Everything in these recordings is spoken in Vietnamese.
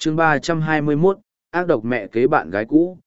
chương 321, ác độc mẹ kế bạn gái cũ,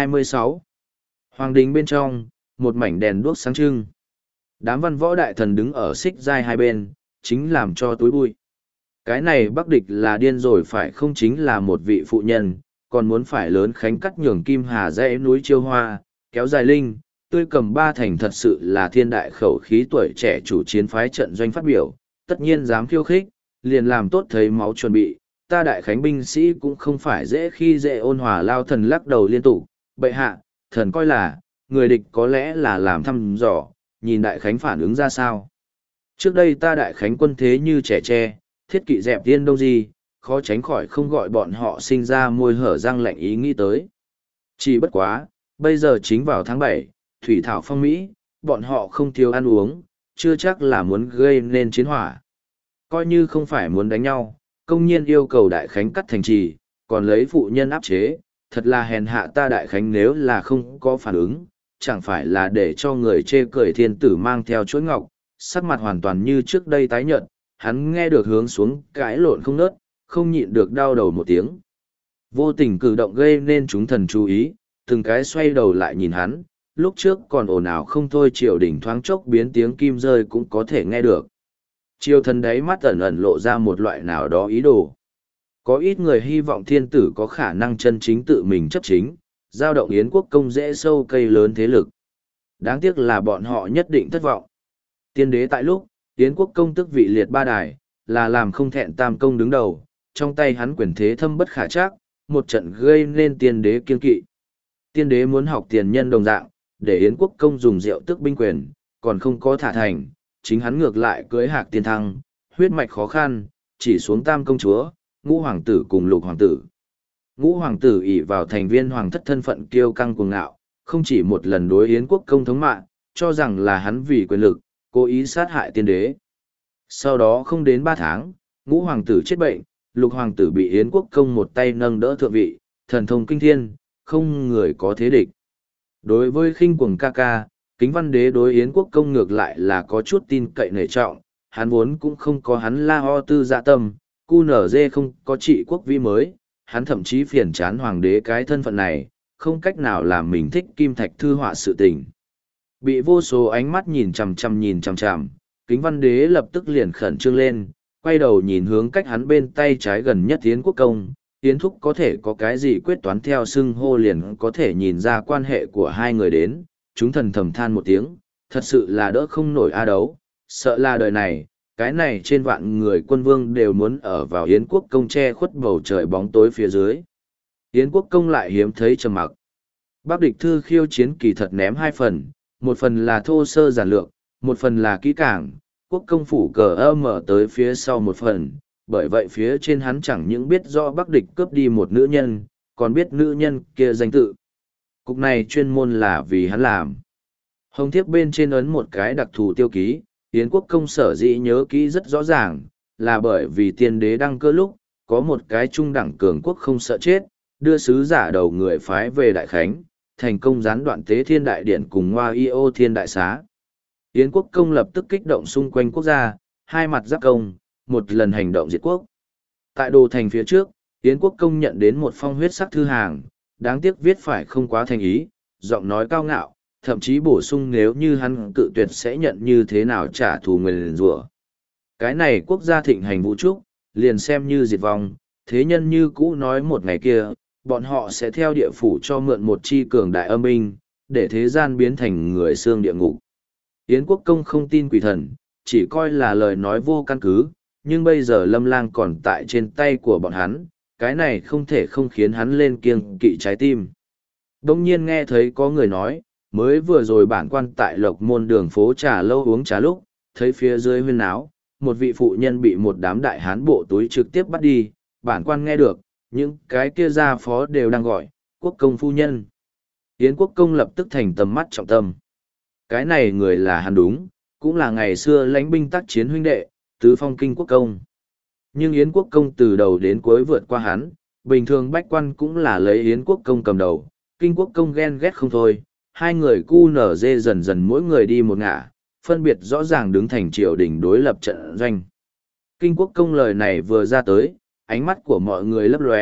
26. Hoàng đình bên trong, một mảnh đèn đuốc sáng trưng. Đám văn võ đại thần đứng ở xích giai hai bên, chính làm cho tối bụi. Cái này Bắc địch là điên rồi phải không, chính là một vị phụ nhân, còn muốn phải lớn khánh cắt nhường Kim Hà dãy núi Chiêu Hoa, kéo dài linh, tươi cầm ba thành, thật sự là thiên đại khẩu khí. Tuổi trẻ chủ chiến phái trận doanh phát biểu, tất nhiên dám khiêu khích, liền làm tốt thấy máu chuẩn bị. Ta đại khánh binh sĩ cũng không phải dễ khi dễ. Ôn Hòa lao thần lắc đầu liên tục, bệ hạ, thần coi là, người địch có lẽ là làm thăm dò, nhìn đại khánh phản ứng ra sao. Trước đây ta đại khánh quân thế như trẻ tre, thiết kỵ dẹp tiên đông di, khó tránh khỏi không gọi bọn họ sinh ra môi hở răng lạnh ý nghĩ tới. Chỉ bất quá, bây giờ chính vào tháng 7, thủy thảo phong Mỹ, bọn họ không thiếu ăn uống, chưa chắc là muốn gây nên chiến hỏa. Coi như không phải muốn đánh nhau, công nhiên yêu cầu đại khánh cắt thành trì, còn lấy phụ nhân áp chế, thật là hèn hạ. Ta đại khánh nếu là không có phản ứng, chẳng phải là để cho người chê cười. Thiên tử mang theo chuỗi ngọc, sắc mặt hoàn toàn như trước đây tái nhợt, hắn nghe được hướng xuống cãi lộn không nớt, không nhịn được đau đầu một tiếng. Vô tình cử động gây nên chúng thần chú ý, từng cái xoay đầu lại nhìn hắn, lúc trước còn ồn ào không thôi, triều đình thoáng chốc biến tiếng kim rơi cũng có thể nghe được. Triều thần đáy mắt ẩn ẩn lộ ra một loại nào đó ý đồ. Có ít người hy vọng thiên tử có khả năng chân chính tự mình chấp chính, giao động Yến quốc công dễ sâu cây lớn thế lực. Đáng tiếc là bọn họ nhất định thất vọng. Tiên đế tại lúc, Yến quốc công tức vị liệt ba đài, là làm không thẹn tam công đứng đầu, trong tay hắn quyền thế thâm bất khả trắc, một trận gây nên tiên đế kiên kỵ. Tiên đế muốn học tiền nhân đồng dạng, để Yến quốc công dùng rượu tước binh quyền, còn không có thả thành, chính hắn ngược lại cưới hạc tiên thăng, huyết mạch khó khăn, chỉ xuống tam công chúa, ngũ hoàng tử cùng lục hoàng tử. Ngũ hoàng tử ỷ vào thành viên hoàng thất thân phận kiêu căng cuồng ngạo, không chỉ một lần đối Yến quốc công thống mạ, cho rằng là hắn vì quyền lực, cố ý sát hại tiên đế. Sau đó không đến 3 tháng, ngũ hoàng tử chết bệnh, lục hoàng tử bị Yến quốc công một tay nâng đỡ thượng vị, thần thông kinh thiên, không người có thế địch. Đối với khinh cuồng ca ca, Kính Văn Đế đối Yến quốc công ngược lại là có chút tin cậy nể trọng, hắn vốn cũng không có hắn la ho tư dạ tâm, cu nở dê không có trị quốc vĩ mới, hắn thậm chí phiền chán hoàng đế cái thân phận này, không cách nào làm mình thích kim thạch thư họa sự tình. Bị vô số ánh mắt nhìn chằm chằm, Kính Văn Đế lập tức liền khẩn trương lên, quay đầu nhìn hướng cách hắn bên tay trái gần nhất Yến quốc công. Yến thúc có thể có cái gì quyết toán, theo xưng hô liền có thể nhìn ra quan hệ của hai người đến. Chúng thần thầm than một tiếng, thật sự là đỡ không nổi a đấu, sợ là đời này, cái này trên vạn người quân vương đều muốn ở vào Yến quốc công che khuất bầu trời bóng tối phía dưới. Yến quốc công lại hiếm thấy trầm mặc. Bắc địch thư khiêu chiến kỳ thật ném 2 phần, một phần là thô sơ giản lược, một phần là kỹ càng, quốc công phủ cờ mở tới phía sau một phần, bởi vậy phía trên hắn chẳng những biết rõ Bắc địch cướp đi một nữ nhân, còn biết nữ nhân kia danh tự. Cục này chuyên môn là vì hắn làm. Hồng thiếp bên trên ấn một cái đặc thù tiêu ký, Yến quốc công sở dĩ nhớ kỹ rất rõ ràng, là bởi vì tiên đế đăng cơ lúc, có một cái trung đẳng cường quốc không sợ chết, đưa sứ giả đầu người phái về Đại Khánh, thành công gián đoạn tế thiên đại điện cùng Ngoa Yêu thiên đại xá. Yến quốc công lập tức kích động xung quanh quốc gia, hai mặt giáp công, một lần hành động diệt quốc. Tại đồ thành phía trước, Yến quốc công nhận đến một phong huyết sắc thư hàng, đáng tiếc viết phải không quá thành ý, giọng nói cao ngạo, thậm chí bổ sung nếu như hắn cự tuyệt sẽ nhận như thế nào trả thù nguyền rủa. Cái này quốc gia thịnh hành vũ trúc, liền xem như diệt vong, thế nhân như cũ nói một ngày kia, bọn họ sẽ theo địa phủ cho mượn một chi cường đại âm binh, để thế gian biến thành người xương địa ngục. Yến quốc công không tin quỷ thần, chỉ coi là lời nói vô căn cứ, nhưng bây giờ Lâm Lang còn tại trên tay của bọn hắn, cái này không thể không khiến hắn lên kiêng kỵ trái tim. Đông nhiên nghe thấy có người nói, mới vừa rồi bản quan tại Lộc Môn đường phố trà lâu uống trà lúc, thấy phía dưới huyên náo, một vị phụ nhân bị một đám đại hán bộ túi trực tiếp bắt đi, bản quan nghe được, những cái kia gia phó đều đang gọi, quốc công phu nhân. Yến quốc công lập tức thành tầm mắt trọng tâm. Cái này người là hắn đúng, cũng là ngày xưa lãnh binh tác chiến huynh đệ, tứ phong kinh quốc công. Nhưng Yến quốc công từ đầu đến cuối vượt qua hắn, bình thường bách quan cũng là lấy Yến quốc công cầm đầu, kinh quốc công ghen ghét không thôi, hai người cu nở dê dần dần mỗi người đi một ngả, phân biệt rõ ràng đứng thành triều đình đối lập trận doanh. Kinh quốc công lời này vừa ra tới, ánh mắt của mọi người lấp lóe,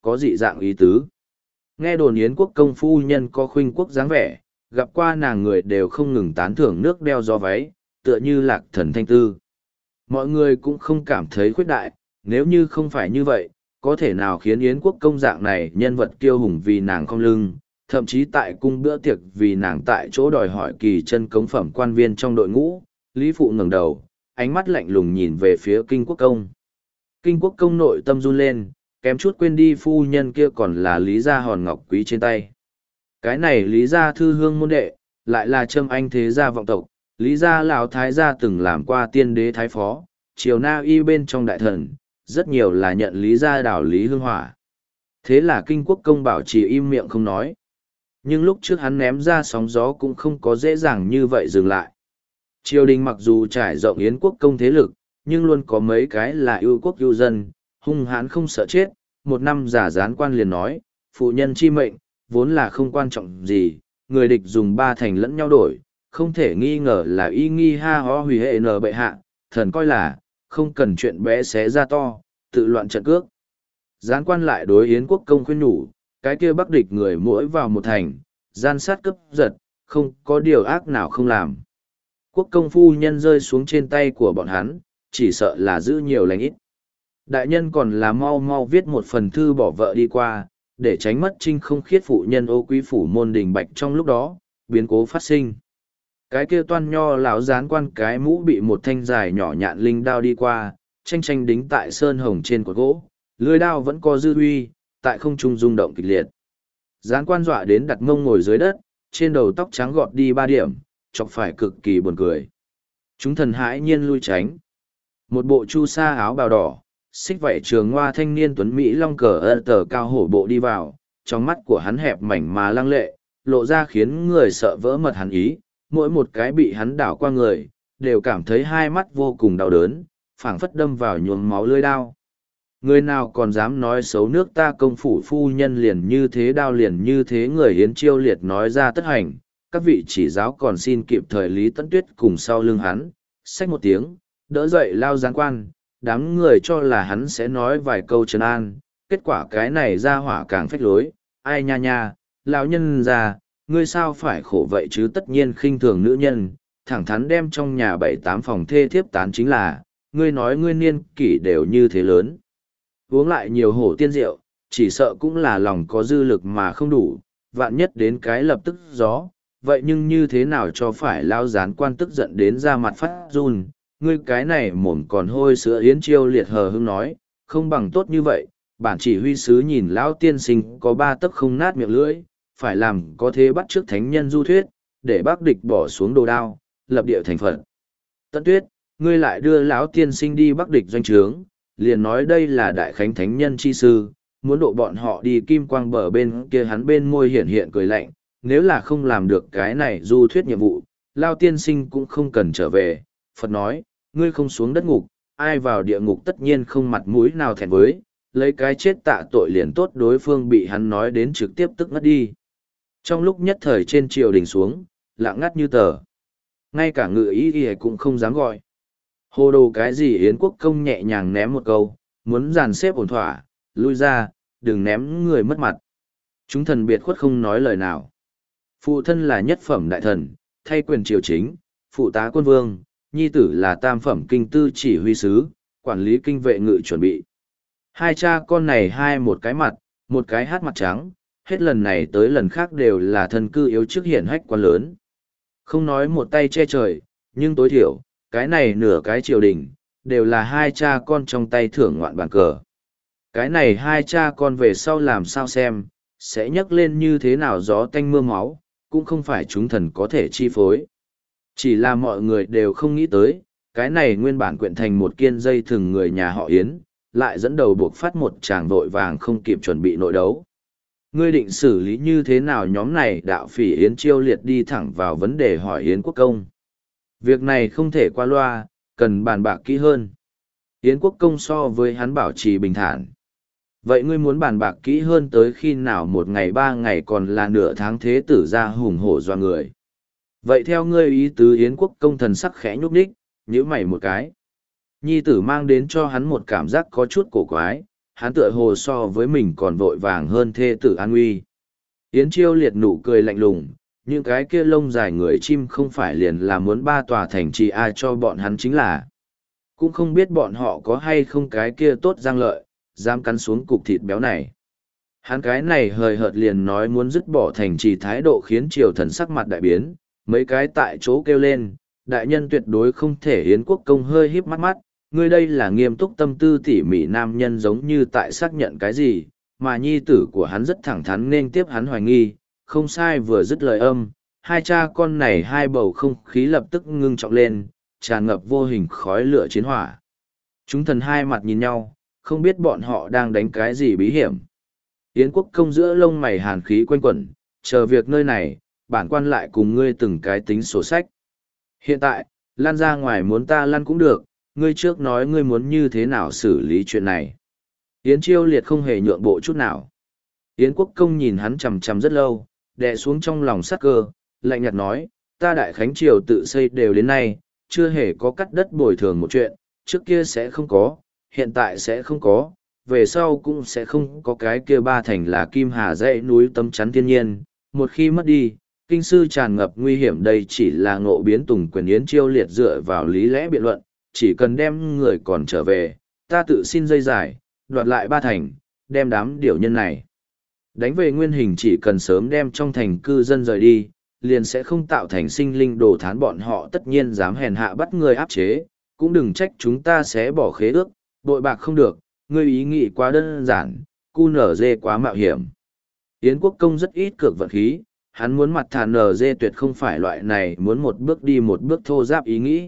có dị dạng ý tứ. Nghe đồn Yến quốc công phu nhân có khuynh quốc dáng vẻ, gặp qua nàng người đều không ngừng tán thưởng nước đeo gió váy, tựa như lạc thần thanh tư. Mọi người cũng không cảm thấy khuyết đại, nếu như không phải như vậy, có thể nào khiến Yến quốc công dạng này nhân vật kiêu hùng vì nàng không lưng, thậm chí tại cung bữa tiệc vì nàng tại chỗ đòi hỏi kỳ chân cống phẩm quan viên trong đội ngũ. Lý Phụ ngẩng đầu, ánh mắt lạnh lùng nhìn về phía Kinh quốc công. Kinh quốc công nội tâm run lên, kém chút quên đi phu nhân kia còn là Lý gia hòn ngọc quý trên tay. Cái này Lý gia thư hương môn đệ, lại là Trâm Anh thế gia vọng tộc, Lý gia lão thái gia từng làm qua tiên đế thái phó, triều na y bên trong đại thần, rất nhiều là nhận Lý gia đảo Lý Hương Hỏa. Thế là Kinh quốc công bảo trì im miệng không nói. Nhưng lúc trước hắn ném ra sóng gió cũng không có dễ dàng như vậy dừng lại. Triều đình mặc dù trải rộng Yến quốc công thế lực, nhưng luôn có mấy cái là ưu quốc ưu dân, hung hãn không sợ chết. Một năm giả gián quan liền nói, phụ nhân chi mệnh, vốn là không quan trọng gì, người địch dùng ba thành lẫn nhau đổi, không thể nghi ngờ là y nghi ha ho hủy hệ nờ bệ hạ, thần coi là, không cần chuyện bé xé ra to, tự loạn trận cước. Gián quan lại đối Yến quốc công khuyên nhủ, cái kia bắc địch người mỗi vào một thành, gian sát cướp giật, không có điều ác nào không làm. Quốc công phu nhân rơi xuống trên tay của bọn hắn, chỉ sợ là giữ nhiều lành ít. Đại nhân còn là mau mau viết một phần thư bỏ vợ đi qua, để tránh mất trinh không khiết phụ nhân ô quý phủ môn đình bạch trong lúc đó, biến cố phát sinh. Cái kia toan nho lão gián quan cái mũ bị một thanh dài nhỏ nhạn linh đao đi qua, tranh tranh đính tại sơn hồng trên cột gỗ, lưỡi đao vẫn có dư uy, tại không trung rung động kịch liệt. Gián quan dọa đến đặt mông ngồi dưới đất, trên đầu tóc trắng gọt đi 3 điểm, chọc phải cực kỳ buồn cười. Chúng thần hãi nhiên lui tránh. Một bộ chu sa áo bào đỏ, xích vảy trường hoa thanh niên tuấn Mỹ long cờ ơ tờ cao hổ bộ đi vào, trong mắt của hắn hẹp mảnh mà lăng lệ, lộ ra khiến người sợ vỡ mật hắn ý, mỗi một cái bị hắn đảo qua người, đều cảm thấy hai mắt vô cùng đau đớn, phảng phất đâm vào nhuốm máu lưỡi đao. Người nào còn dám nói xấu nước ta công phủ phu nhân liền như thế đao liền như thế người hiến chiêu liệt nói ra tất hành, các vị chỉ giáo còn xin kịp thời Lý Tấn Tuyết cùng sau lưng hắn, xách một tiếng, đỡ dậy lao gián quan, đám người cho là hắn sẽ nói vài câu trấn an, kết quả cái này ra hỏa càng phách lối, ai nha nha, lão nhân già, ngươi sao phải khổ vậy chứ tất nhiên khinh thường nữ nhân, thẳng thắn đem trong nhà 7-8 phòng thê thiếp tán chính là, ngươi nói ngươi niên kỷ đều như thế lớn. Uống lại nhiều hổ tiên rượu, chỉ sợ cũng là lòng có dư lực mà không đủ, vạn nhất đến cái lập tức gió, vậy nhưng như thế nào cho phải lao gián quan tức giận đến ra mặt phát run, ngươi cái này mồm còn hôi sữa yến chiêu liệt hờ hưng nói, không bằng tốt như vậy, bản chỉ huy sứ nhìn lão tiên sinh có 3 tấc không nát miệng lưỡi, phải làm có thế bắt trước thánh nhân du thuyết, để bác địch bỏ xuống đồ đao, lập địa thành phận. Tận Tuyết, ngươi lại đưa lão tiên sinh đi bắc địch doanh trướng, liền nói đây là đại khánh thánh nhân chi sư, muốn độ bọn họ đi kim quang bờ bên kia hắn bên môi hiển hiện cười lạnh, nếu là không làm được cái này du thuyết nhiệm vụ, lao tiên sinh cũng không cần trở về. Phật nói, ngươi không xuống đất ngục, ai vào địa ngục tất nhiên không mặt mũi nào thẹn với, lấy cái chết tạ tội liền tốt đối phương bị hắn nói đến trực tiếp tức ngất đi. Trong lúc nhất thời trên triều đình xuống, lặng ngắt như tờ. Ngay cả ngự ý y cũng không dám gọi. Hồ đồ cái gì Yến quốc công nhẹ nhàng ném một câu, muốn dàn xếp ổn thỏa, lui ra, đừng ném người mất mặt. Chúng thần biệt khuất không nói lời nào. Phụ thân là nhất phẩm đại thần, thay quyền triều chính, phụ tá quân vương, nhi tử là tam phẩm kinh tư chỉ huy sứ, quản lý kinh vệ ngự chuẩn bị. Hai cha con này hai một cái mặt, một cái hát mặt trắng, hết lần này tới lần khác đều là thân cư yếu chức hiển hách quá lớn. Không nói một tay che trời, nhưng tối thiểu, cái này nửa cái triều đình, đều là hai cha con trong tay thưởng ngoạn bàn cờ. Cái này hai cha con về sau làm sao xem, sẽ nhấc lên như thế nào gió tanh mưa máu, cũng không phải chúng thần có thể chi phối. Chỉ là mọi người đều không nghĩ tới, cái này nguyên bản quyện thành một kiên dây thừng người nhà họ Yến, lại dẫn đầu buộc phát một tràng vội vàng không kịp chuẩn bị nội đấu. Ngươi định xử lý như thế nào nhóm này đạo phỉ Yến chiêu liệt đi thẳng vào vấn đề hỏi Yến quốc công. Việc này không thể qua loa, cần bàn bạc kỹ hơn. Yến quốc công so với hắn bảo trì bình thản. Vậy ngươi muốn bàn bạc kỹ hơn tới khi nào 1 ngày 3 ngày còn là nửa tháng thế tử ra hùng hổ doa người. Vậy theo ngươi ý tứ Yến quốc công thần sắc khẽ nhúc nhích, nhíu mày một cái. Nhi tử mang đến cho hắn một cảm giác có chút cổ quái, hắn tựa hồ so với mình còn vội vàng hơn thê tử an nguy. Yến Chiêu Liệt nụ cười lạnh lùng, những cái kia lông dài người chim không phải liền là muốn ba tòa thành trì ai cho bọn hắn chính là. Cũng không biết bọn họ có hay không cái kia tốt giang lợi, dám cắn xuống cục thịt béo này. Hắn cái này hời hợt liền nói muốn dứt bỏ thành trì, thái độ khiến triều thần sắc mặt đại biến, mấy cái tại chỗ kêu lên, đại nhân tuyệt đối không thể. Yến Quốc Công hơi híp mắt mắt, ngươi đây là nghiêm túc tâm tư tỉ mỉ nam nhân giống như tại xác nhận cái gì, mà nhi tử của hắn rất thẳng thắn nên tiếp hắn hoài nghi, không sai. Vừa dứt lời âm, hai cha con này hai bầu không khí lập tức ngưng trọng lên, tràn ngập vô hình khói lửa chiến hỏa. Chúng thần hai mặt nhìn nhau, không biết bọn họ đang đánh cái gì bí hiểm. Yến Quốc Công giữa lông mày hàn khí quanh quẩn, chờ việc nơi này, bản quan lại cùng ngươi từng cái tính sổ sách. Hiện tại, lan ra ngoài muốn ta lăn cũng được, ngươi trước nói ngươi muốn như thế nào xử lý chuyện này. Yến Chiêu Liệt không hề nhượng bộ chút nào. Yến Quốc Công nhìn hắn chằm chằm rất lâu, đè xuống trong lòng sắc cơ, lạnh nhạt nói, ta Đại Khánh Triều tự xây đều đến nay, chưa hề có cắt đất bồi thường một chuyện, trước kia sẽ không có, hiện tại sẽ không có, về sau cũng sẽ không có. Cái kia ba thành là Kim Hà dãy núi tấm chắn thiên nhiên, một khi mất đi, kinh sư tràn ngập nguy hiểm. Đây chỉ là ngộ biến tùng quyền. Yến Chiêu Liệt dựa vào lý lẽ biện luận, chỉ cần đem người còn trở về, ta tự xin dây giải, đoạt lại ba thành, đem đám điểu nhân này đánh về nguyên hình. Chỉ cần sớm đem trong thành cư dân rời đi, liền sẽ không tạo thành sinh linh đồ thán. Bọn họ tất nhiên dám hèn hạ bắt người áp chế, cũng đừng trách chúng ta sẽ bỏ khế ước, bội bạc không được. Ngươi ý nghĩ quá đơn giản, cu nở dê quá mạo hiểm. Yến Quốc Công rất ít cược vận khí, hắn muốn mặt thà nở dê tuyệt không phải loại này muốn một bước đi một bước thô giáp ý nghĩ.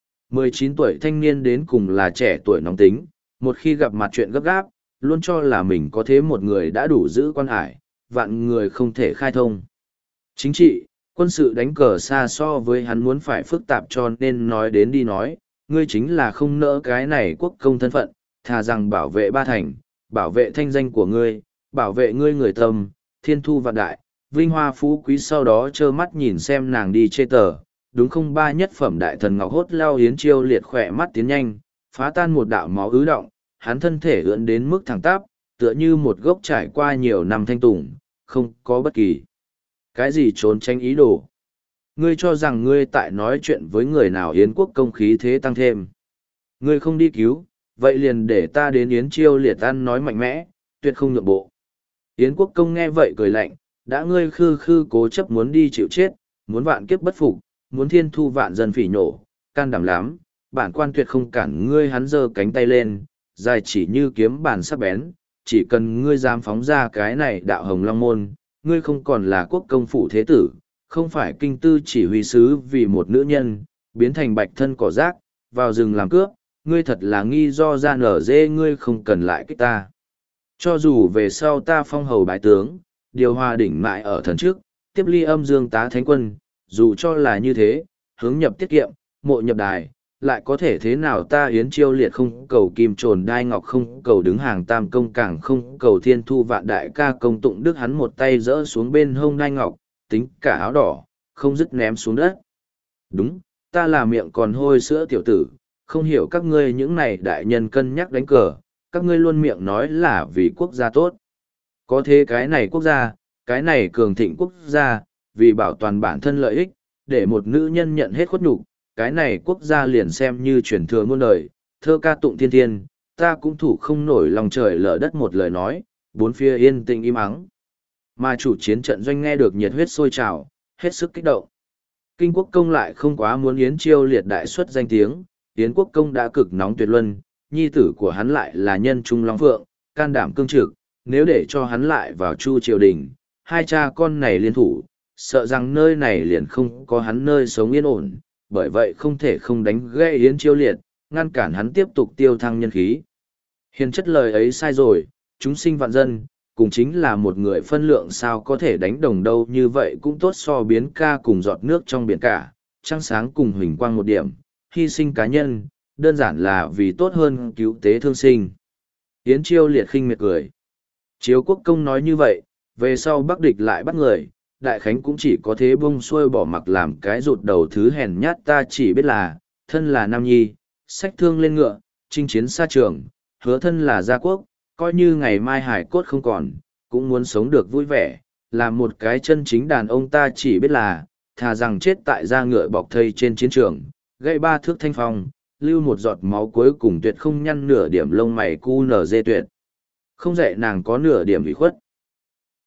19 tuổi thanh niên đến cùng là trẻ tuổi nóng tính, một khi gặp mặt chuyện gấp gáp, luôn cho là mình có thế một người đã đủ giữ quan hải, vạn người không thể khai thông. Chính trị, quân sự đánh cờ xa so với hắn muốn phải phức tạp, cho nên nói đến đi nói, ngươi chính là không nỡ cái này quốc công thân phận, thà rằng bảo vệ ba thành, bảo vệ thanh danh của ngươi, bảo vệ ngươi người tâm, thiên thu vạn đại, vinh hoa phú quý, sau đó trơ mắt nhìn xem nàng đi chê tờ. Đúng không? Ba nhất phẩm đại thần ngọc hốt lao. Yến Chiêu Liệt khỏe mắt tiến nhanh, phá tan một đạo máu ứ động, hắn thân thể ưỡn đến mức thẳng tắp, tựa như một gốc trải qua nhiều năm thanh tùng, không có bất kỳ cái gì trốn tránh ý đồ. Ngươi cho rằng ngươi tại nói chuyện với người nào? Yến Quốc Công khí thế tăng thêm. Ngươi không đi cứu, vậy liền để ta đến. Yến Chiêu Liệt ăn nói mạnh mẽ, tuyệt không nhượng bộ. Yến Quốc Công nghe vậy cười lạnh, đã ngươi khư khư cố chấp muốn đi chịu chết, muốn vạn kiếp bất phục, muốn thiên thu vạn dân phỉ nhổ, can đảm lắm, bản quan tuyệt không cản ngươi. Hắn giơ cánh tay lên, dài chỉ như kiếm bàn sắc bén, chỉ cần ngươi dám phóng ra cái này đạo hồng long môn, ngươi không còn là quốc công phủ thế tử, không phải kinh tư chỉ huy sứ, vì một nữ nhân biến thành bạch thân cỏ rác vào rừng làm cướp. Ngươi thật là nghi do ra nở dê, ngươi không cần lại kích ta. Cho dù về sau ta phong hầu bái tướng, điều hòa đỉnh mại ở thần trước, tiếp ly âm dương tá thánh quân, dù cho là như thế, hướng nhập tiết kiệm, mộ nhập đài, lại có thể thế nào? Ta Yến Chiêu Liệt không cầu kim trồn đai ngọc, không cầu đứng hàng tam công, càng không cầu thiên thu vạn đại ca công tụng đức. Hắn một tay giơ xuống bên hông đai ngọc, tính cả áo đỏ, không dứt ném xuống đất. Đúng, ta là miệng còn hôi sữa tiểu tử, không hiểu các ngươi những này đại nhân cân nhắc đánh cờ, các ngươi luôn miệng nói là vì quốc gia tốt. Có thế cái này quốc gia, cái này cường thịnh quốc gia, vì bảo toàn bản thân lợi ích, để một nữ nhân nhận hết khuất nhục, cái này quốc gia liền xem như truyền thừa muôn đời, thơ ca tụng thiên thiên, ta cũng thủ không nổi lòng trời lở đất. Một lời nói, bốn phía yên tĩnh im ắng. Mà chủ chiến trận doanh nghe được nhiệt huyết sôi trào, hết sức kích động. Kinh Quốc Công lại không quá muốn Yến Chiêu Liệt đại xuất danh tiếng. Yến Quốc Công đã cực nóng tuyệt luân, nhi tử của hắn lại là nhân trung long phượng, can đảm cương trực, nếu để cho hắn lại vào Chu triều đình, hai cha con này liên thủ, sợ rằng nơi này liền không có hắn nơi sống yên ổn, bởi vậy không thể không đánh gãy Yến Chiêu Liệt, ngăn cản hắn tiếp tục tiêu thăng nhân khí. Hiền chất lời ấy sai rồi, chúng sinh vạn dân, cùng chính là một người phân lượng, sao có thể đánh đồng đâu. Như vậy cũng tốt so biến ca cùng giọt nước trong biển cả, trăng sáng cùng huỳnh quang một điểm, hy sinh cá nhân, đơn giản là vì tốt hơn cứu tế thương sinh. Yến Chiêu Liệt khinh miệt cười. Chiếu Quốc Công nói như vậy, về sau Bắc địch lại bắt người, Đại Khánh cũng chỉ có thế bông xuôi bỏ mặc làm cái rụt đầu thứ hèn nhát. Ta chỉ biết là, thân là nam nhi, sách thương lên ngựa, chinh chiến xa trường, hứa thân là gia quốc, coi như ngày mai hải cốt không còn, cũng muốn sống được vui vẻ, là một cái chân chính đàn ông ta chỉ biết là, thà rằng chết tại da ngựa bọc thây trên chiến trường, gãy 3 thước thanh phong, lưu một giọt máu cuối cùng tuyệt không nhăn nửa điểm lông mày cu nở dê tuyệt. Không dạy nàng có nửa điểm ủy khuất.